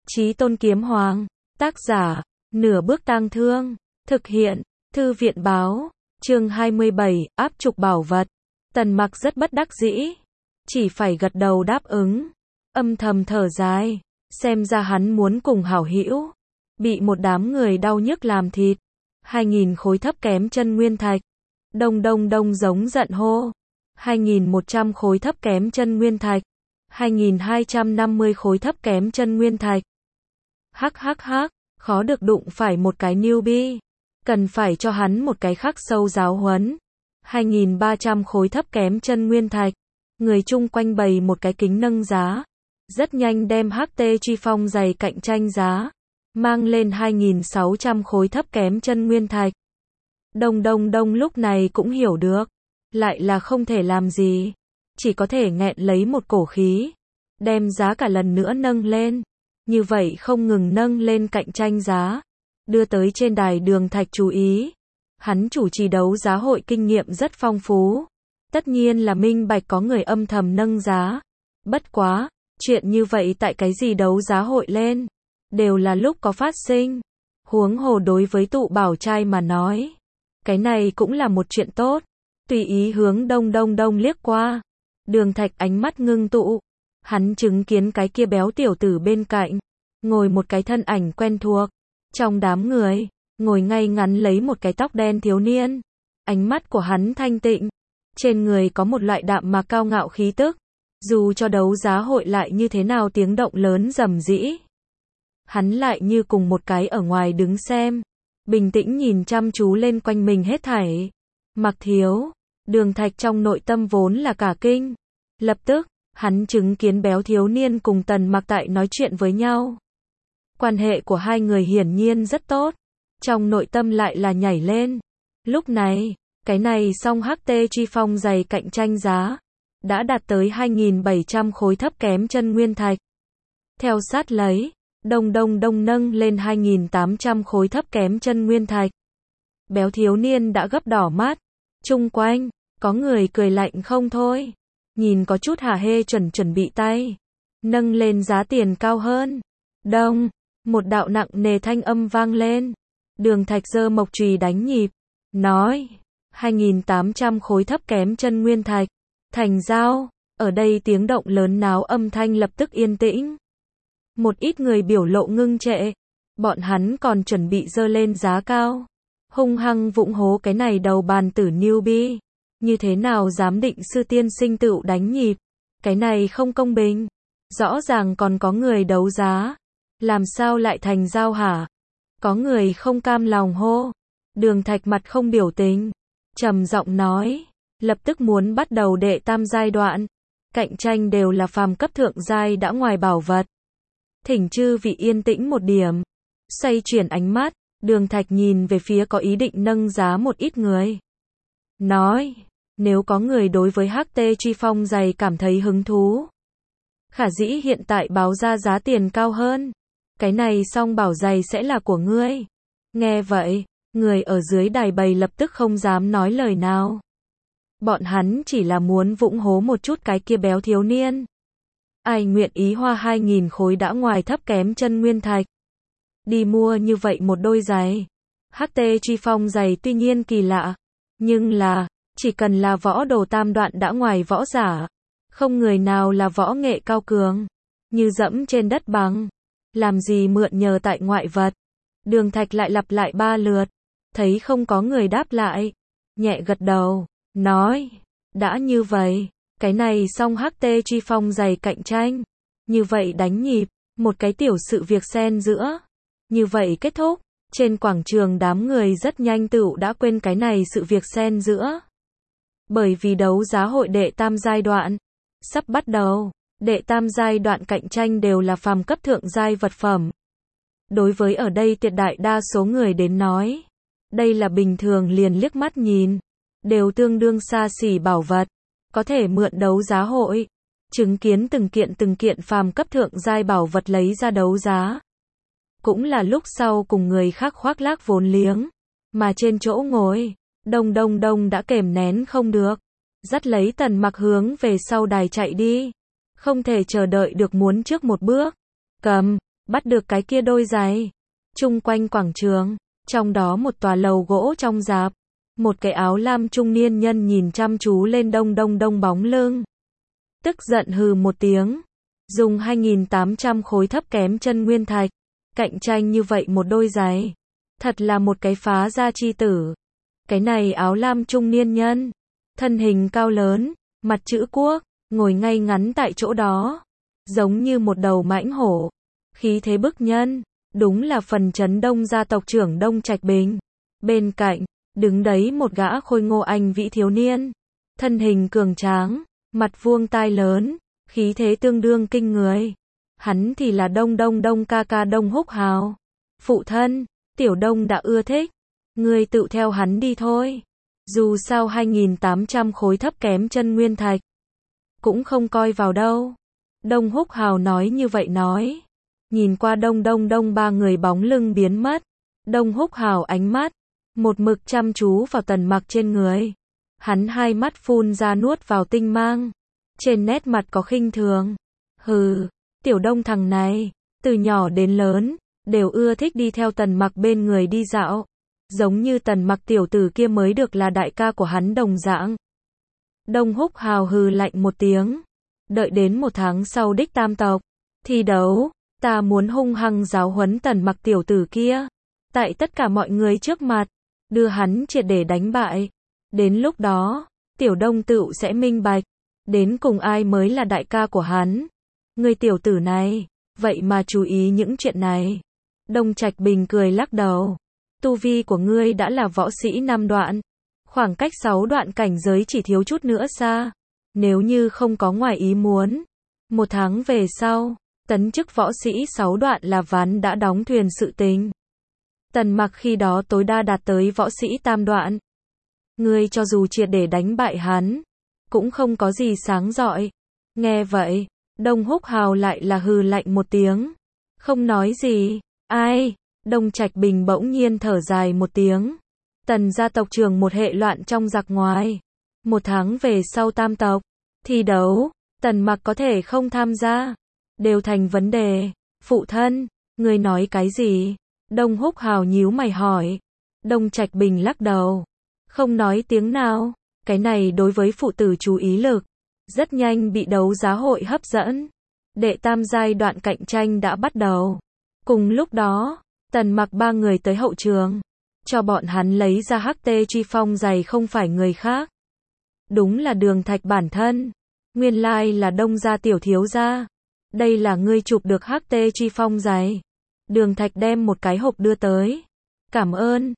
Chí Tôn Kiếm Hoàng, tác giả, Nửa Bước Tang Thương, thực hiện, Thư viện báo, chương 27, áp trục bảo vật. Tần Mặc rất bất đắc dĩ, chỉ phải gật đầu đáp ứng, âm thầm thở dài, xem ra hắn muốn cùng hảo hữu, bị một đám người đau nhức làm thịt. 2.000 khối thấp kém chân nguyên thạch. Đông đông đông giống giận hô. 2.100 khối thấp kém chân nguyên thạch. 2.250 khối thấp kém chân nguyên thạch. Hắc hắc hắc, khó được đụng phải một cái newbie. Cần phải cho hắn một cái khắc sâu giáo huấn. 2.300 khối thấp kém chân nguyên thạch. Người chung quanh bày một cái kính nâng giá. Rất nhanh đem HT Truy Phong giày cạnh tranh giá. Mang lên 2.600 khối thấp kém chân nguyên thạch. Đông đông đông lúc này cũng hiểu được. Lại là không thể làm gì. Chỉ có thể nghẹn lấy một cổ khí. Đem giá cả lần nữa nâng lên. Như vậy không ngừng nâng lên cạnh tranh giá. Đưa tới trên đài Đường Thạch chú ý. Hắn chủ trì đấu giá hội kinh nghiệm rất phong phú. Tất nhiên là minh bạch có người âm thầm nâng giá. Bất quá, chuyện như vậy tại cái gì đấu giá hội lên. Đều là lúc có phát sinh. Huống hồ đối với tụ bảo trai mà nói. Cái này cũng là một chuyện tốt. Tùy ý hướng đông đông đông liếc qua. Đường Thạch ánh mắt ngưng tụ. Hắn chứng kiến cái kia béo tiểu tử bên cạnh. Ngồi một cái thân ảnh quen thuộc. Trong đám người, ngồi ngay ngắn lấy một cái tóc đen thiếu niên. Ánh mắt của hắn thanh tịnh. Trên người có một loại đạm mà cao ngạo khí tức. Dù cho đấu giá hội lại như thế nào tiếng động lớn rầm rĩ. Hắn lại như cùng một cái ở ngoài đứng xem. Bình tĩnh nhìn chăm chú lên quanh mình hết thảy. Mặc Thiếu, Đường Thạch trong nội tâm vốn là cả kinh. Lập tức, hắn chứng kiến béo thiếu niên cùng Tần Mặc tại nói chuyện với nhau. Quan hệ của hai người hiển nhiên rất tốt. Trong nội tâm lại là nhảy lên. Lúc này, cái này song HT Truy Phong giày cạnh tranh giá. Đã đạt tới 2.700 khối thấp kém chân nguyên thạch. Theo sát lấy, đông đông đông nâng lên 2.800 khối thấp kém chân nguyên thạch. Béo thiếu niên đã gấp đỏ mắt. Chung quanh, có người cười lạnh không thôi. Nhìn có chút hả hê chuẩn bị tay. Nâng lên giá tiền cao hơn. Đông, một đạo nặng nề thanh âm vang lên. Đường Thạch giơ mộc chùy đánh nhịp. Nói, 2.800 khối thấp kém chân nguyên thạch. Thành giao, ở đây tiếng động lớn náo âm thanh lập tức yên tĩnh. Một ít người biểu lộ ngưng trệ. Bọn hắn còn chuẩn bị dơ lên giá cao. Hung hăng vụng hố cái này đầu bàn tử newbie. Như thế nào dám định sư tiên sinh tựu đánh nhịp. Cái này không công bình. Rõ ràng còn có người đấu giá. Làm sao lại thành giao hả? Có người không cam lòng hô. Đường Thạch mặt không biểu tình. Trầm giọng nói. Lập tức muốn bắt đầu đệ tam giai đoạn. Cạnh tranh đều là phàm cấp thượng giai đã ngoài bảo vật. Thỉnh chư vị yên tĩnh một điểm. Xoay chuyển ánh mắt, Đường Thạch nhìn về phía có ý định nâng giá một ít người. Nói, nếu có người đối với HT Truy Phong giày cảm thấy hứng thú. Khả dĩ hiện tại báo ra giá tiền cao hơn. Cái này song bảo giày sẽ là của ngươi. Nghe vậy, người ở dưới đài bày lập tức không dám nói lời nào. Bọn hắn chỉ là muốn vụng hố một chút cái kia béo thiếu niên. Ai nguyện ý hoa 2.000 khối đã ngoài thấp kém chân nguyên thạch. Đi mua như vậy một đôi giày. HT Truy Phong giày tuy nhiên kỳ lạ. Nhưng là, chỉ cần là võ đồ tam đoạn đã ngoài võ giả. Không người nào là võ nghệ cao cường. Như dẫm trên đất bằng. Làm gì mượn nhờ tại ngoại vật. Đường Thạch lại lặp lại 3 lượt. Thấy không có người đáp lại. Nhẹ gật đầu. Nói. Đã như vậy. Cái này song HT Truy Phong giày cạnh tranh. Như vậy đánh nhịp. Một cái tiểu sự việc xen giữa. Như vậy kết thúc. Trên quảng trường đám người rất nhanh tựu đã quên cái này sự việc xen giữa. Bởi vì đấu giá hội đệ tam giai đoạn. Sắp bắt đầu. Đệ tam giai đoạn cạnh tranh đều là phàm cấp thượng giai vật phẩm. Đối với ở đây tuyệt đại đa số người đến nói. Đây là bình thường liền liếc mắt nhìn. Đều tương đương xa xỉ bảo vật. Có thể mượn đấu giá hội. Chứng kiến từng kiện phàm cấp thượng giai bảo vật lấy ra đấu giá. Cũng là lúc sau cùng người khác khoác lác vốn liếng. Mà trên chỗ ngồi, đông đông đông đã kềm nén không được. Dắt lấy Tần Mặc hướng về sau đài chạy đi. Không thể chờ đợi được muốn trước một bước. Cầm, bắt được cái kia đôi giày. Chung quanh quảng trường, trong đó một tòa lầu gỗ trong rạp, một cái áo lam trung niên nhân nhìn chăm chú lên Đông Đông Đông bóng lưng. Tức giận hừ một tiếng, dùng 2.800 khối thấp kém chân nguyên thạch, cạnh tranh như vậy một đôi giày. Thật là một cái phá gia chi tử. Cái này áo lam trung niên nhân, thân hình cao lớn, mặt chữ quốc, ngồi ngay ngắn tại chỗ đó, giống như một đầu mãnh hổ, khí thế bức nhân, đúng là phần chấn Đông gia tộc trưởng Đông Trạch Bình. Bên cạnh, đứng đấy một gã khôi ngô anh vĩ thiếu niên, thân hình cường tráng, mặt vuông tai lớn, khí thế tương đương kinh người. Hắn thì là Đông Đông Đông ca ca Đông Húc Hào. Phụ thân, Tiểu Đông đã ưa thích, ngươi tự theo hắn đi thôi. Dù sao 2.800 khối thấp kém chân nguyên thạch, cũng không coi vào đâu. Đông Húc Hào nói như vậy nói. Nhìn qua Đông Đông Đông ba người bóng lưng biến mất. Đông Húc Hào ánh mắt, một mực chăm chú vào Tần Mặc trên người. Hắn hai mắt phun ra nuốt vào tinh mang. Trên nét mặt có khinh thường. Hừ, Tiểu Đông thằng này, từ nhỏ đến lớn, đều ưa thích đi theo Tần Mặc bên người đi dạo. Giống như Tần Mặc tiểu tử kia mới được là đại ca của hắn đồng dạng. Đông Húc Hào hừ lạnh một tiếng. Đợi đến 1 tháng sau đích tam tộc thi đấu, ta muốn hung hăng giáo huấn Tần Mặc tiểu tử kia. Tại tất cả mọi người trước mặt, đưa hắn triệt để đánh bại. Đến lúc đó, Tiểu Đông tựu sẽ minh bạch, đến cùng ai mới là đại ca của hắn. Người tiểu tử này, vậy mà chú ý những chuyện này. Đông Trạch Bình cười lắc đầu. Tu vi của ngươi đã là võ sĩ 5 đoạn. Khoảng cách 6 đoạn cảnh giới chỉ thiếu chút nữa xa. Nếu như không có ngoài ý muốn, 1 tháng về sau, tấn chức võ sĩ 6 đoạn là ván đã đóng thuyền sự tình. Tần Mặc khi đó tối đa đạt tới võ sĩ tam đoạn. Ngươi cho dù triệt để đánh bại hắn, cũng không có gì sáng rọi. Nghe vậy, Đông Húc Hào lại là hừ lạnh một tiếng. Không nói gì. Ai? Đông Trạch Bình bỗng nhiên thở dài một tiếng. Tần gia tộc trưởng một hệ loạn trong giặc ngoài. 1 tháng về sau tam tộc thi đấu, Tần Mặc có thể không tham gia, đều thành vấn đề. Phụ thân, ngươi nói cái gì? Đông Húc Hào nhíu mày hỏi. Đông Trạch Bình lắc đầu, không nói tiếng nào. Cái này đối với phụ tử chú ý lực, rất nhanh bị đấu giá hội hấp dẫn. Đệ tam giai đoạn cạnh tranh đã bắt đầu. Cùng lúc đó, Tần Mặc ba người tới hậu trường, cho bọn hắn lấy ra HT Truy Phong giày không phải người khác. Đúng là Đường Thạch bản thân. Nguyên lai là Đông gia tiểu thiếu gia. Đây là ngươi chụp được HT Truy Phong giày. Đường Thạch đem một cái hộp đưa tới. Cảm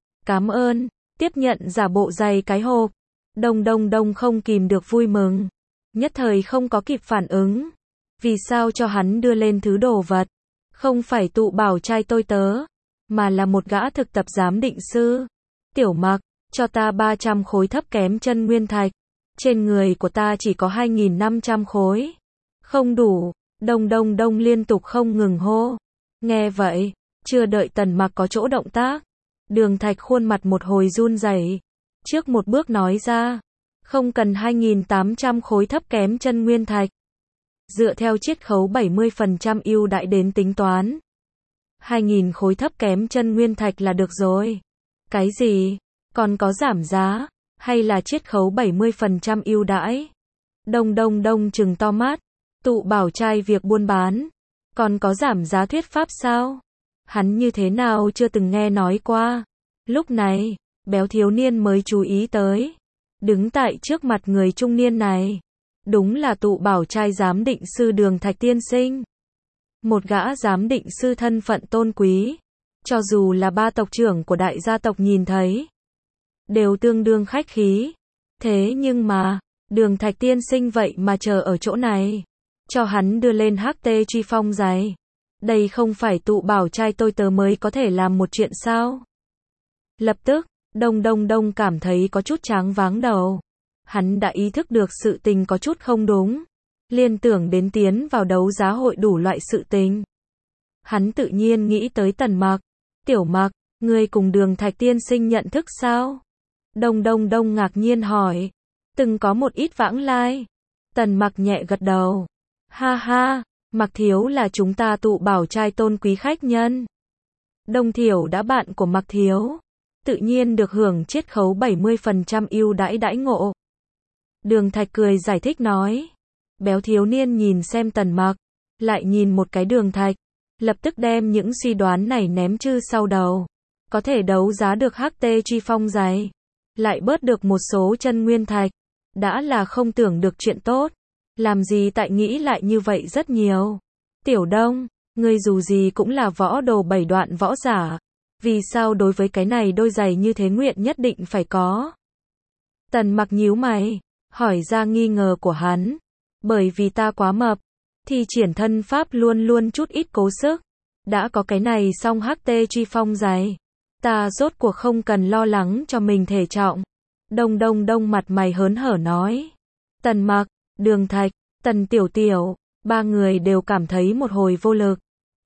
ơn. Tiếp nhận giả bộ giày cái hộp. Đông Đông Đông không kìm được vui mừng. Nhất thời không có kịp phản ứng. Vì sao cho hắn đưa lên thứ đồ vật? Không phải tụ bảo trai tôi tớ, mà là một gã thực tập giám định sư. Tiểu Mặc, cho ta 300 khối thấp kém chân nguyên thạch. Trên người của ta chỉ có 2.500 khối. Không đủ. Đông Đông Đông liên tục không ngừng hô. Nghe vậy, chưa đợi Tần Mặc có chỗ động tác, Đường Thạch khuôn mặt một hồi run rẩy, trước một bước nói ra, không cần 2.800 khối thấp kém chân nguyên thạch. Dựa theo chiết khấu 70% ưu đãi đến tính toán, 2.000 khối thấp kém chân nguyên thạch là được rồi. Cái gì? Còn có giảm giá, hay là chiết khấu 70% ưu đãi? Đông Đông Đông trừng to mắt, tụ bảo trai việc buôn bán, còn có giảm giá thuyết pháp sao? Hắn như thế nào chưa từng nghe nói qua. Lúc này, béo thiếu niên mới chú ý tới. Đứng tại trước mặt người trung niên này, đúng là tụ bảo trai giám định sư Đường Thạch tiên sinh. Một gã giám định sư thân phận tôn quý. Cho dù là ba tộc trưởng của đại gia tộc nhìn thấy, đều tương đương khách khí. Thế nhưng mà, Đường Thạch tiên sinh vậy mà chờ ở chỗ này, cho hắn đưa lên HT Truy Phong giày. Đây không phải tụ bảo trai tôi tớ mới có thể làm một chuyện sao? Lập tức, Đông Đông Đông cảm thấy có chút choáng váng đầu. Hắn đã ý thức được sự tình có chút không đúng. Liên tưởng đến tiến vào đấu giá hội đủ loại sự tình. Hắn tự nhiên nghĩ tới Tần Mặc. Tiểu Mặc, ngươi cùng Đường Thạch tiên sinh nhận thức sao? Đông Đông Đông ngạc nhiên hỏi. Từng có một ít vãng lai. Tần Mặc nhẹ gật đầu. Ha ha, Mặc Thiếu là chúng ta tụ bảo trai tôn quý khách nhân. Đông Thiểu đã bạn của Mặc Thiếu, tự nhiên được hưởng chiết khấu 70% ưu đãi đãi ngộ. Đường Thạch cười giải thích nói. Béo thiếu niên nhìn xem Tần Mặc, lại nhìn một cái Đường Thạch, lập tức đem những suy đoán này ném chư sau đầu. Có thể đấu giá được HT Chi Phong giày, lại bớt được một số chân nguyên thạch, đã là không tưởng được chuyện tốt. Làm gì tại nghĩ lại như vậy rất nhiều. Tiểu Đông, ngươi dù gì cũng là võ đồ 7 đoạn võ giả, vì sao đối với cái này đôi giày như thế nguyện nhất định phải có? Tần Mặc nhíu mày, hỏi ra nghi ngờ của hắn. Bởi vì ta quá mập, thì triển thân pháp luôn luôn chút ít cố sức. Đã có cái này xong HT Chi Phong giày, ta rốt cuộc không cần lo lắng cho mình thể trọng. Đông mặt mày hớn hở nói. Tần Mặc, Đường Thạch, Tần Tiểu Tiểu, ba người đều cảm thấy một hồi vô lực.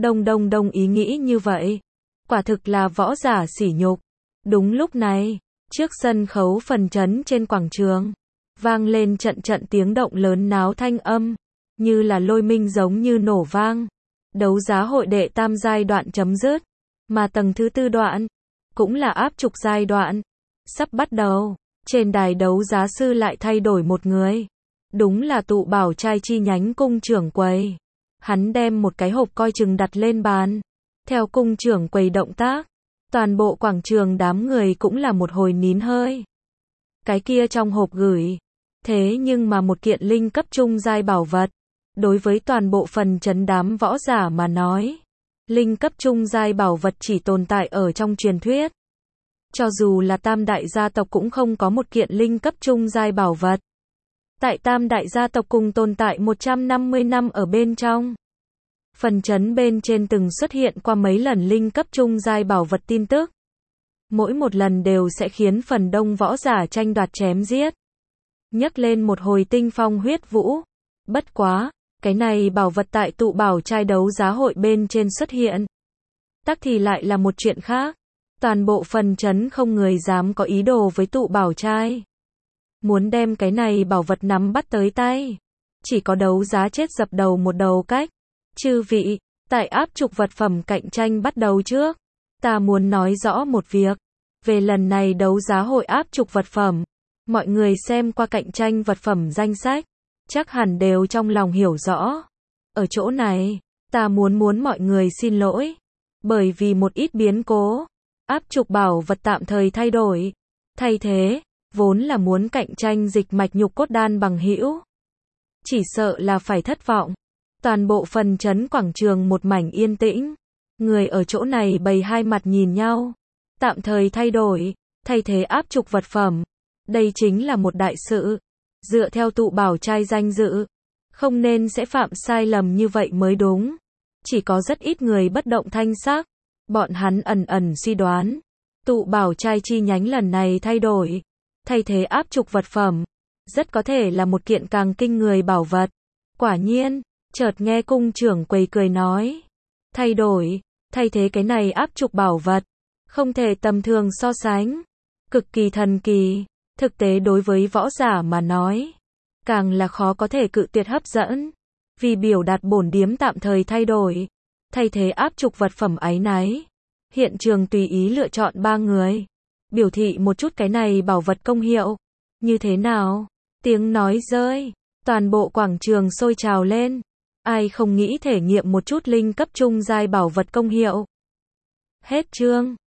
Đông ý nghĩ như vậy, quả thực là võ giả sỉ nhục. Đúng lúc này, trước sân khấu phần trấn trên quảng trường, vang lên trận tiếng động lớn náo thanh âm, như là lôi minh giống như nổ vang. Đấu giá hội đệ tam giai đoạn chấm dứt, mà tầng thứ tư đoạn, cũng là áp trục giai đoạn, sắp bắt đầu. Trên đài đấu giá sư lại thay đổi một người. Đúng là tụ bảo trai chi nhánh cung trưởng quầy. Hắn đem một cái hộp coi chừng đặt lên bàn. Theo cung trưởng quầy động tác, toàn bộ quảng trường đám người cũng là một hồi nín hơi. Cái kia trong hộp gửi, thế nhưng mà một kiện linh cấp trung giai bảo vật. Đối với toàn bộ phần trấn đám võ giả mà nói, linh cấp trung giai bảo vật chỉ tồn tại ở trong truyền thuyết. Cho dù là tam đại gia tộc cũng không có một kiện linh cấp trung giai bảo vật. Tại tam đại gia tộc cùng tồn tại 150 năm ở bên trong. Phần trấn bên trên từng xuất hiện qua mấy lần linh cấp trung giai bảo vật tin tức. Mỗi một lần đều sẽ khiến phần đông võ giả tranh đoạt chém giết. Nhấc lên một hồi tinh phong huyết vũ. Bất quá, cái này bảo vật tại tụ bảo trai đấu giá hội bên trên xuất hiện. Tắc thì lại là một chuyện khác. Toàn bộ phần trấn không người dám có ý đồ với tụ bảo trai. Muốn đem cái này bảo vật nắm bắt tới tay. Chỉ có đấu giá chết dập đầu một đầu cách. Chư vị, tại áp trục vật phẩm cạnh tranh bắt đầu trước. Ta muốn nói rõ một việc. Về lần này đấu giá hội áp trục vật phẩm. Mọi người xem qua cạnh tranh vật phẩm danh sách. Chắc hẳn đều trong lòng hiểu rõ. Ở chỗ này, ta muốn mọi người xin lỗi. Bởi vì một ít biến cố, áp trục bảo vật tạm thời thay đổi. Thay thế, vốn là muốn cạnh tranh dịch mạch nhục cốt đan bằng hữu. Chỉ sợ là phải thất vọng. Toàn bộ phần trấn quảng trường một mảnh yên tĩnh. Người ở chỗ này bày hai mặt nhìn nhau. Tạm thời thay đổi, thay thế áp trục vật phẩm. Đây chính là một đại sự. Dựa theo tụ bảo trai danh dự, không nên sẽ phạm sai lầm như vậy mới đúng. Chỉ có rất ít người bất động thanh sắc. Bọn hắn ẩn suy đoán. Tụ bảo trai chi nhánh lần này thay đổi. Thay thế áp trục vật phẩm. Rất có thể là một kiện càng kinh người bảo vật. Quả nhiên, chợt nghe cung trưởng quầy cười nói. Thay đổi, thay thế cái này áp trục bảo vật. Không thể tầm thường so sánh. Cực kỳ thần kỳ. Thực tế đối với võ giả mà nói. Càng là khó có thể cự tuyệt hấp dẫn. Vì biểu đạt bổn điếm tạm thời thay đổi. Thay thế áp trục vật phẩm áy náy. Hiện trường tùy ý lựa chọn 3 người. Biểu thị một chút cái này bảo vật công hiệu. Như thế nào? Tiếng nói rơi. Toàn bộ quảng trường sôi trào lên. Ai không nghĩ thể nghiệm một chút linh cấp trung giai bảo vật công hiệu. Hết chương.